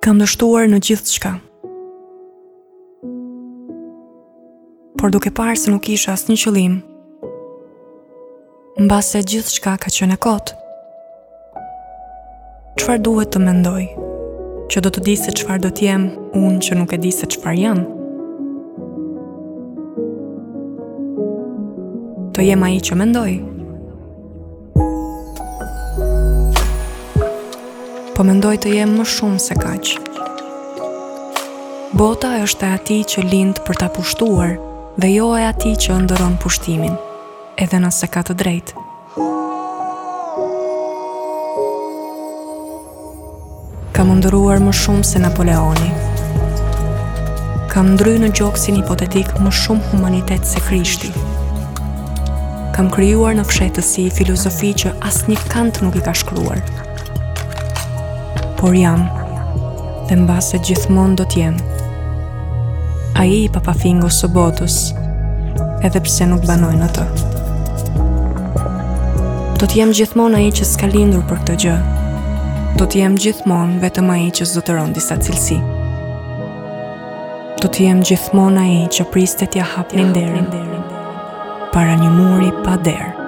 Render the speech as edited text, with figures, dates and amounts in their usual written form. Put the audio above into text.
Kam dështuar në gjithë shka, por duke parë se nuk isha asnjë qëllim, mbase gjithë shka ka qenë e kotë. Çfarë duhet të mendoj? Që do të di se çfarë do t'jem unë që nuk e di se çfarë jam? Të jem ai që mendoj? Po mendoj të jem më shumë se kaq. Bota është e atij që lind për ta pushtuar dhe jo e atij që ëndërron pushtimin, edhe nëse ka të drejtë. Kam ndëruar më shumë se Napoleoni. Kam ndry në gjoksin hipotetik më shumë humanitet se Krishti. Kam krijuar në fshehtësi filozofi që asnjë Kant nuk i ka shkruar. Por jam, dhe mbase gjithmonë do t'jem, ai i papafingos së botës, edhe pse nuk banoj në të. Do t'jem gjithmonë ai që s'ka lindur për këtë gjë. Do t'jem gjithmonë vetëm ai që zotëron disa cilësi. Do t'jem gjithmonë ai që pristet ja hap derin para një muri pa derë.